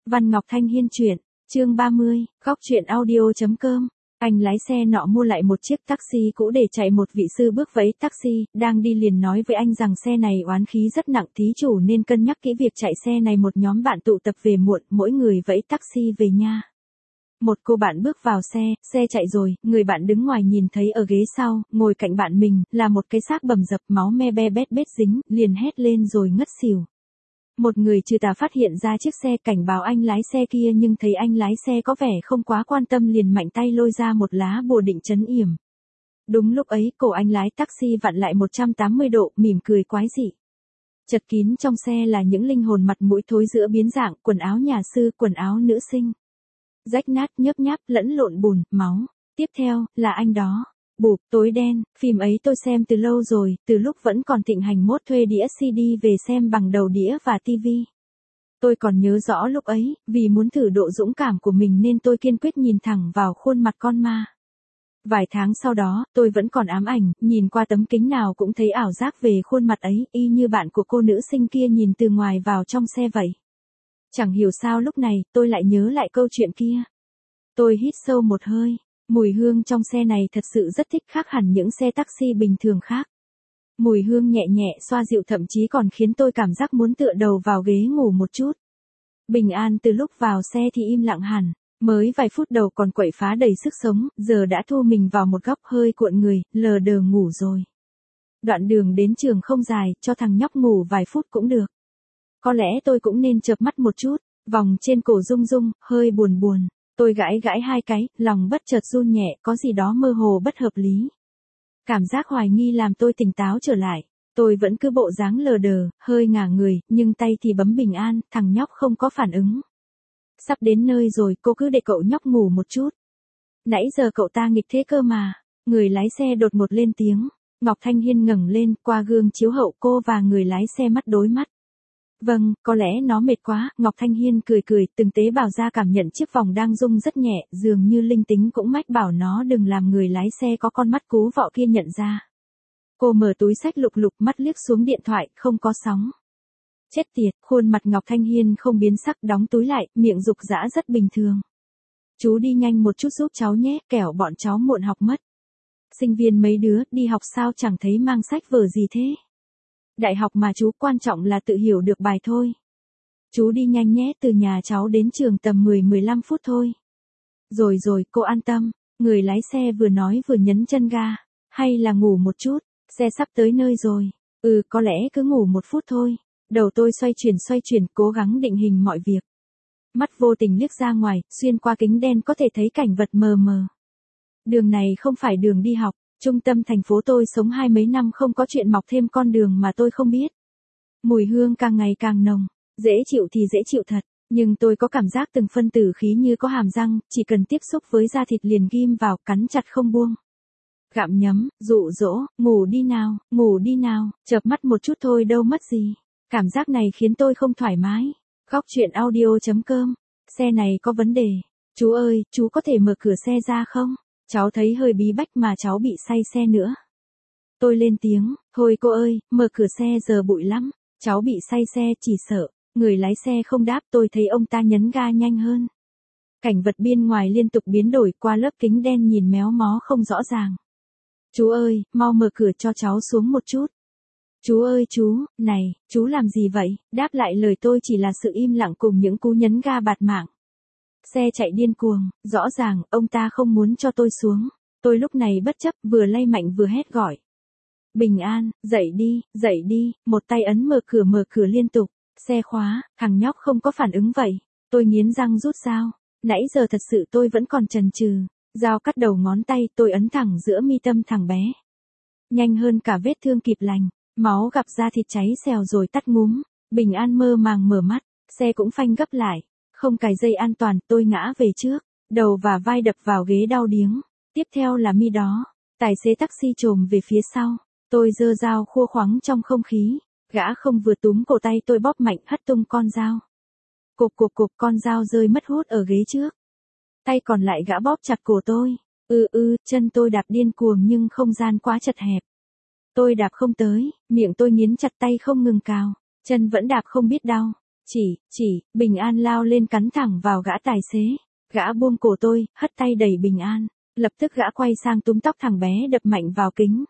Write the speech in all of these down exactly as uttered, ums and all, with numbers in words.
Văn Ngọc Thanh Hiên truyện, chương ba mươi, góc truyện audio.com. Anh lái xe nọ mua lại một chiếc taxi cũ để chạy, một vị sư bước vẫy taxi, đang đi liền nói với anh rằng xe này oán khí rất nặng, thí chủ nên cân nhắc kỹ việc chạy xe này. Một nhóm bạn tụ tập về muộn, mỗi người vẫy taxi về nha. Một cô bạn bước vào xe, xe chạy rồi, người bạn đứng ngoài nhìn thấy ở ghế sau, ngồi cạnh bạn mình, là một cái xác bầm dập, máu me be bét bết dính, liền hét lên rồi ngất xỉu. Một người trừ tà phát hiện ra chiếc xe, cảnh báo anh lái xe kia, nhưng thấy anh lái xe có vẻ không quá quan tâm, liền mạnh tay lôi ra một lá bùa định trấn yểm. Đúng lúc ấy, cổ anh lái taxi vặn lại một trăm tám mươi độ, mỉm cười quái dị. Chật kín trong xe là những linh hồn mặt mũi thối rữa biến dạng, quần áo nhà sư, quần áo nữ sinh. Rách nát, nhớp nháp, lẫn lộn bùn, máu. Tiếp theo, là anh đó. Bụp, tối đen, phim ấy tôi xem từ lâu rồi, từ lúc vẫn còn thịnh hành mốt thuê đĩa xê đê về xem bằng đầu đĩa và tivi. Tôi còn nhớ rõ lúc ấy, vì muốn thử độ dũng cảm của mình nên tôi kiên quyết nhìn thẳng vào khuôn mặt con ma. Vài tháng sau đó, tôi vẫn còn ám ảnh, nhìn qua tấm kính nào cũng thấy ảo giác về khuôn mặt ấy, y như bạn của cô nữ sinh kia nhìn từ ngoài vào trong xe vậy. Chẳng hiểu sao lúc này, tôi lại nhớ lại câu chuyện kia. Tôi hít sâu một hơi. Mùi hương trong xe này thật sự rất thích, khác hẳn những xe taxi bình thường khác. Mùi hương nhẹ nhẹ xoa dịu, thậm chí còn khiến tôi cảm giác muốn tựa đầu vào ghế ngủ một chút. Bình An từ lúc vào xe thì im lặng hẳn, mới vài phút đầu còn quậy phá đầy sức sống, giờ đã thu mình vào một góc hơi cuộn người, lờ đờ ngủ rồi. Đoạn đường đến trường không dài, cho thằng nhóc ngủ vài phút cũng được. Có lẽ tôi cũng nên chợp mắt một chút, vòng trên cổ rung rung, hơi buồn buồn. Tôi gãi gãi hai cái, lòng bất chợt run nhẹ, có gì đó mơ hồ bất hợp lý. Cảm giác hoài nghi làm tôi tỉnh táo trở lại. Tôi vẫn cứ bộ dáng lờ đờ, hơi ngả người, nhưng tay thì bấm Bình An, thằng nhóc không có phản ứng. Sắp đến nơi rồi, cô cứ để cậu nhóc ngủ một chút. Nãy giờ cậu ta nghịch thế cơ mà. Người lái xe đột ngột lên tiếng. Ngọc Thanh Hiên ngẩng lên, qua gương chiếu hậu cô và người lái xe mắt đối mắt. Vâng, có lẽ nó mệt quá, Ngọc Thanh Hiên cười cười, từng tế bào ra cảm nhận chiếc vòng đang rung rất nhẹ, dường như linh tính cũng mách bảo nó đừng làm người lái xe có con mắt cú vọ kia nhận ra. Cô mở túi xách lục lục, mắt liếc xuống điện thoại, không có sóng. Chết tiệt, khuôn mặt Ngọc Thanh Hiên không biến sắc, đóng túi lại, miệng rục rã rất bình thường. Chú đi nhanh một chút giúp cháu nhé, kẻo bọn cháu muộn học mất. Sinh viên mấy đứa, đi học sao chẳng thấy mang sách vở gì thế? Đại học mà chú, quan trọng là tự hiểu được bài thôi. Chú đi nhanh nhé, từ nhà cháu đến trường tầm mười mười lăm phút thôi. Rồi rồi, cô an tâm. Người lái xe vừa nói vừa nhấn chân ga. Hay là ngủ một chút, xe sắp tới nơi rồi. Ừ, có lẽ cứ ngủ một phút thôi. Đầu tôi xoay chuyển xoay chuyển, cố gắng định hình mọi việc. Mắt vô tình liếc ra ngoài, xuyên qua kính đen có thể thấy cảnh vật mờ mờ. Đường này không phải đường đi học. Trung tâm thành phố tôi sống hai mấy năm không có chuyện mọc thêm con đường mà tôi không biết. Mùi hương càng ngày càng nồng, dễ chịu thì dễ chịu thật, nhưng tôi có cảm giác từng phân tử khí như có hàm răng, chỉ cần tiếp xúc với da thịt liền ghim vào, cắn chặt không buông. Gặm nhấm, dụ dỗ, ngủ đi nào, ngủ đi nào, chợp mắt một chút thôi đâu mất gì. Cảm giác này khiến tôi không thoải mái. Góc truyện audio.com, xe này có vấn đề. Chú ơi, chú có thể mở cửa xe ra không? Cháu thấy hơi bí bách mà cháu bị say xe nữa. Tôi lên tiếng, thôi cô ơi, mở cửa xe giờ bụi lắm, cháu bị say xe chỉ sợ. Người lái xe không đáp, tôi thấy ông ta nhấn ga nhanh hơn. Cảnh vật bên ngoài liên tục biến đổi, qua lớp kính đen nhìn méo mó không rõ ràng. Chú ơi, mau mở cửa cho cháu xuống một chút. Chú ơi chú, này, chú làm gì vậy? Đáp lại lời tôi chỉ là sự im lặng cùng những cú nhấn ga bạt mạng. Xe chạy điên cuồng, rõ ràng, ông ta không muốn cho tôi xuống. Tôi lúc này bất chấp, vừa lay mạnh vừa hét gọi. Bình An, dậy đi, dậy đi, một tay ấn mở cửa mở cửa liên tục. Xe khóa, thằng nhóc không có phản ứng vậy. Tôi nghiến răng rút dao. Nãy giờ thật sự tôi vẫn còn chần chừ. Dao cắt đầu ngón tay, tôi ấn thẳng giữa mi tâm thằng bé. Nhanh hơn cả vết thương kịp lành. Máu gặp da thịt cháy xèo rồi tắt ngúm. Bình An mơ màng mở mắt, xe cũng phanh gấp lại. Không cài dây an toàn, tôi ngã về trước, đầu và vai đập vào ghế đau điếng. Tiếp theo là mi đó, tài xế taxi trồm về phía sau. Tôi giơ dao khua khoắng trong không khí, gã không vừa túm cổ tay tôi bóp mạnh hất tung con dao. Cộp cộp cộp, con dao rơi mất hút ở ghế trước. Tay còn lại gã bóp chặt cổ tôi. Ừ ừ, chân tôi đạp điên cuồng nhưng không gian quá chật hẹp. Tôi đạp không tới, miệng tôi nghiến chặt tay không ngừng cào, chân vẫn đạp không biết đau. Chỉ, chỉ, Bình An lao lên cắn thẳng vào gã tài xế. Gã buông cổ tôi, hất tay đẩy Bình An. Lập tức gã quay sang túm tóc thằng bé đập mạnh vào kính.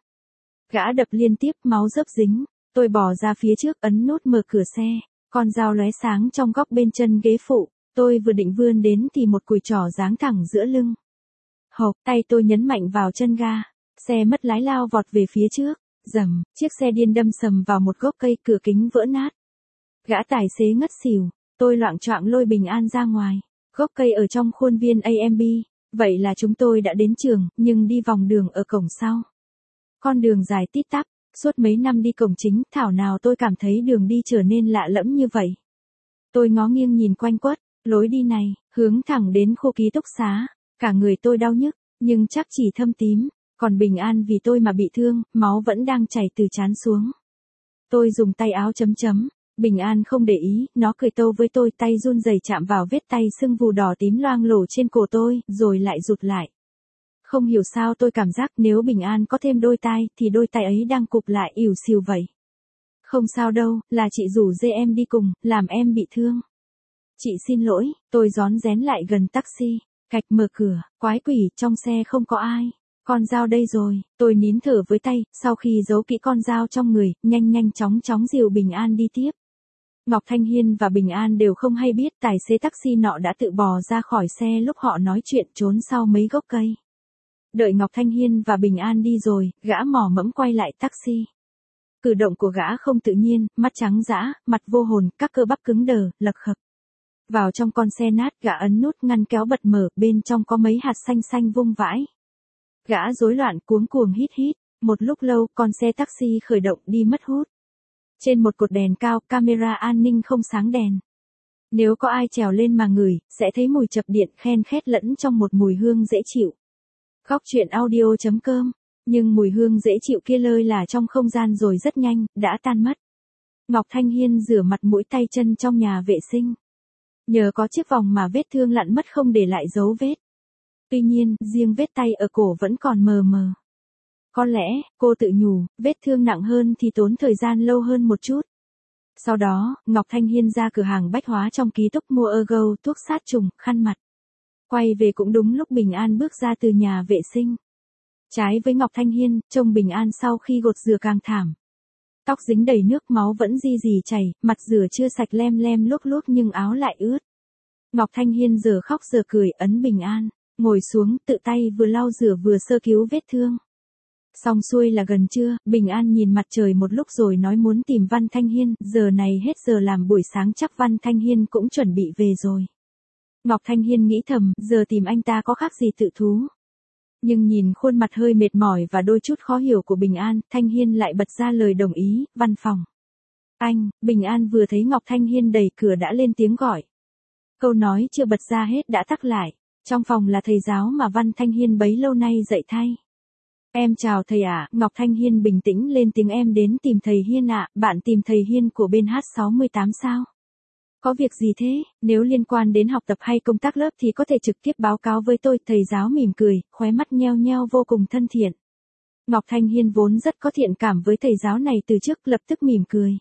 Gã đập liên tiếp, máu rớp dính. Tôi bò ra phía trước ấn nút mở cửa xe. Con dao lóe sáng trong góc bên chân ghế phụ. Tôi vừa định vươn đến thì một cùi trỏ giáng thẳng giữa lưng. Hộc, tay tôi nhấn mạnh vào chân ga. Xe mất lái lao vọt về phía trước. Rầm, chiếc xe điên đâm sầm vào một gốc cây, cửa kính vỡ nát. Gã tài xế ngất xỉu. Tôi loạng choạng lôi Bình An ra ngoài. Gốc cây ở trong khuôn viên a em bê. Vậy là chúng tôi đã đến trường, nhưng đi vòng đường ở cổng sau. Con đường dài tít tắp. Suốt mấy năm đi cổng chính, thảo nào tôi cảm thấy đường đi trở nên lạ lẫm như vậy. Tôi ngó nghiêng nhìn quanh quất. Lối đi này, hướng thẳng đến khu ký túc xá. Cả người tôi đau nhức, nhưng chắc chỉ thâm tím. Còn Bình An vì tôi mà bị thương, máu vẫn đang chảy từ trán xuống. Tôi dùng tay áo chấm chấm. Bình An không để ý, nó cười tâu với tôi, tay run rẩy chạm vào vết tay sưng vù đỏ tím loang lổ trên cổ tôi, rồi lại rụt lại. Không hiểu sao tôi cảm giác nếu Bình An có thêm đôi tai, thì đôi tay ấy đang cụp lại ỉu xìu vậy. Không sao đâu, là chị rủ dê em đi cùng, làm em bị thương. Chị xin lỗi, tôi rón rén lại gần taxi, cạch mở cửa, quái quỷ, trong xe không có ai. Con dao đây rồi, tôi nín thở với tay, sau khi giấu kỹ con dao trong người, nhanh nhanh chóng chóng dìu Bình An đi tiếp. Ngọc Thanh Hiên và Bình An đều không hay biết tài xế taxi nọ đã tự bò ra khỏi xe lúc họ nói chuyện trốn sau mấy gốc cây. Đợi Ngọc Thanh Hiên và Bình An đi rồi, gã mò mẫm quay lại taxi. Cử động của gã không tự nhiên, mắt trắng dã, mặt vô hồn, các cơ bắp cứng đờ, lật khập. Vào trong con xe nát, gã ấn nút ngăn kéo bật mở, bên trong có mấy hạt xanh xanh vung vãi. Gã rối loạn cuống cuồng hít hít, một lúc lâu, con xe taxi khởi động đi mất hút. Trên một cột đèn cao, camera an ninh không sáng đèn. Nếu có ai trèo lên mà ngửi, sẽ thấy mùi chập điện khen khét lẫn trong một mùi hương dễ chịu. Góc truyện audio chấm com. Nhưng mùi hương dễ chịu kia lơi là trong không gian rồi rất nhanh, đã tan mất. Ngọc Thanh Hiên rửa mặt mũi tay chân trong nhà vệ sinh. Nhờ có chiếc vòng mà vết thương lặn mất không để lại dấu vết. Tuy nhiên, riêng vết tay ở cổ vẫn còn mờ mờ. Có lẽ, cô tự nhủ, vết thương nặng hơn thì tốn thời gian lâu hơn một chút. Sau đó, Ngọc Thanh Hiên ra cửa hàng bách hóa trong ký túc mua Ergo, thuốc sát trùng, khăn mặt. Quay về cũng đúng lúc Bình An bước ra từ nhà vệ sinh. Trái với Ngọc Thanh Hiên, trông Bình An sau khi gột rửa càng thảm. Tóc dính đầy nước, máu vẫn di di chảy, mặt rửa chưa sạch lem lem luốc luốc nhưng áo lại ướt. Ngọc Thanh Hiên giờ khóc giờ cười, ấn Bình An, ngồi xuống, tự tay vừa lau rửa vừa sơ cứu vết thương. Xong xuôi là gần trưa, Bình An nhìn mặt trời một lúc rồi nói muốn tìm Văn Thanh Hiên, giờ này hết giờ làm buổi sáng chắc Văn Thanh Hiên cũng chuẩn bị về rồi. Ngọc Thanh Hiên nghĩ thầm, giờ tìm anh ta có khác gì tự thú. Nhưng nhìn khuôn mặt hơi mệt mỏi và đôi chút khó hiểu của Bình An, Thanh Hiên lại bật ra lời đồng ý, văn phòng. Anh, Bình An vừa thấy Ngọc Thanh Hiên đẩy cửa đã lên tiếng gọi. Câu nói chưa bật ra hết đã tắc lại, trong phòng là thầy giáo mà Văn Thanh Hiên bấy lâu nay dạy thay. Em chào thầy ạ, à. Ngọc Thanh Hiên bình tĩnh lên tiếng, em đến tìm thầy Hiên ạ, à. Bạn tìm thầy Hiên của bên H sáu mươi tám sao? Có việc gì thế, nếu liên quan đến học tập hay công tác lớp thì có thể trực tiếp báo cáo với tôi. Thầy giáo mỉm cười, khóe mắt nheo nheo vô cùng thân thiện. Ngọc Thanh Hiên vốn rất có thiện cảm với thầy giáo này từ trước, lập tức mỉm cười.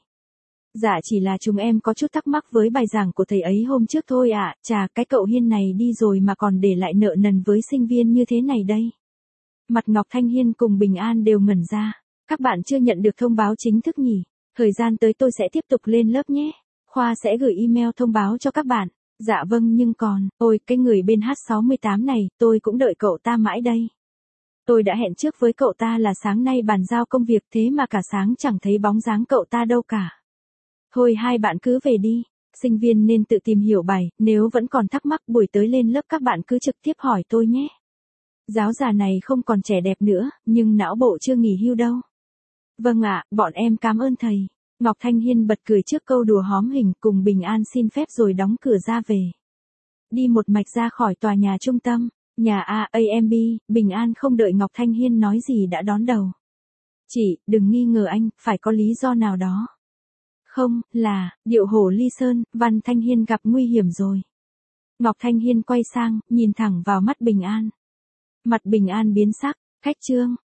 Dạ chỉ là chúng em có chút thắc mắc với bài giảng của thầy ấy hôm trước thôi ạ, à. Chà, cái cậu Hiên này đi rồi mà còn để lại nợ nần với sinh viên như thế này đây. Mặt Ngọc Thanh Hiên cùng Bình An đều ngẩn ra. Các bạn chưa nhận được thông báo chính thức nhỉ? Thời gian tới tôi sẽ tiếp tục lên lớp nhé. Khoa sẽ gửi email thông báo cho các bạn. Dạ vâng, nhưng còn, ôi, cái người bên H sáu mươi tám này, tôi cũng đợi cậu ta mãi đây. Tôi đã hẹn trước với cậu ta là sáng nay bàn giao công việc, thế mà cả sáng chẳng thấy bóng dáng cậu ta đâu cả. Thôi hai bạn cứ về đi, sinh viên nên tự tìm hiểu bài, nếu vẫn còn thắc mắc buổi tới lên lớp các bạn cứ trực tiếp hỏi tôi nhé. Giáo già này không còn trẻ đẹp nữa, nhưng não bộ chưa nghỉ hưu đâu. Vâng ạ, bọn em cảm ơn thầy. Ngọc Thanh Hiên bật cười trước câu đùa hóm hình, cùng Bình An xin phép rồi đóng cửa ra về. Đi một mạch ra khỏi tòa nhà trung tâm, nhà A em bê, Bình An không đợi Ngọc Thanh Hiên nói gì đã đón đầu. Chị, đừng nghi ngờ anh, phải có lý do nào đó. Không, là, điệu hổ ly sơn, Văn Thanh Hiên gặp nguy hiểm rồi. Ngọc Thanh Hiên quay sang, nhìn thẳng vào mắt Bình An. Mặt Bình An biến sắc, khách trương,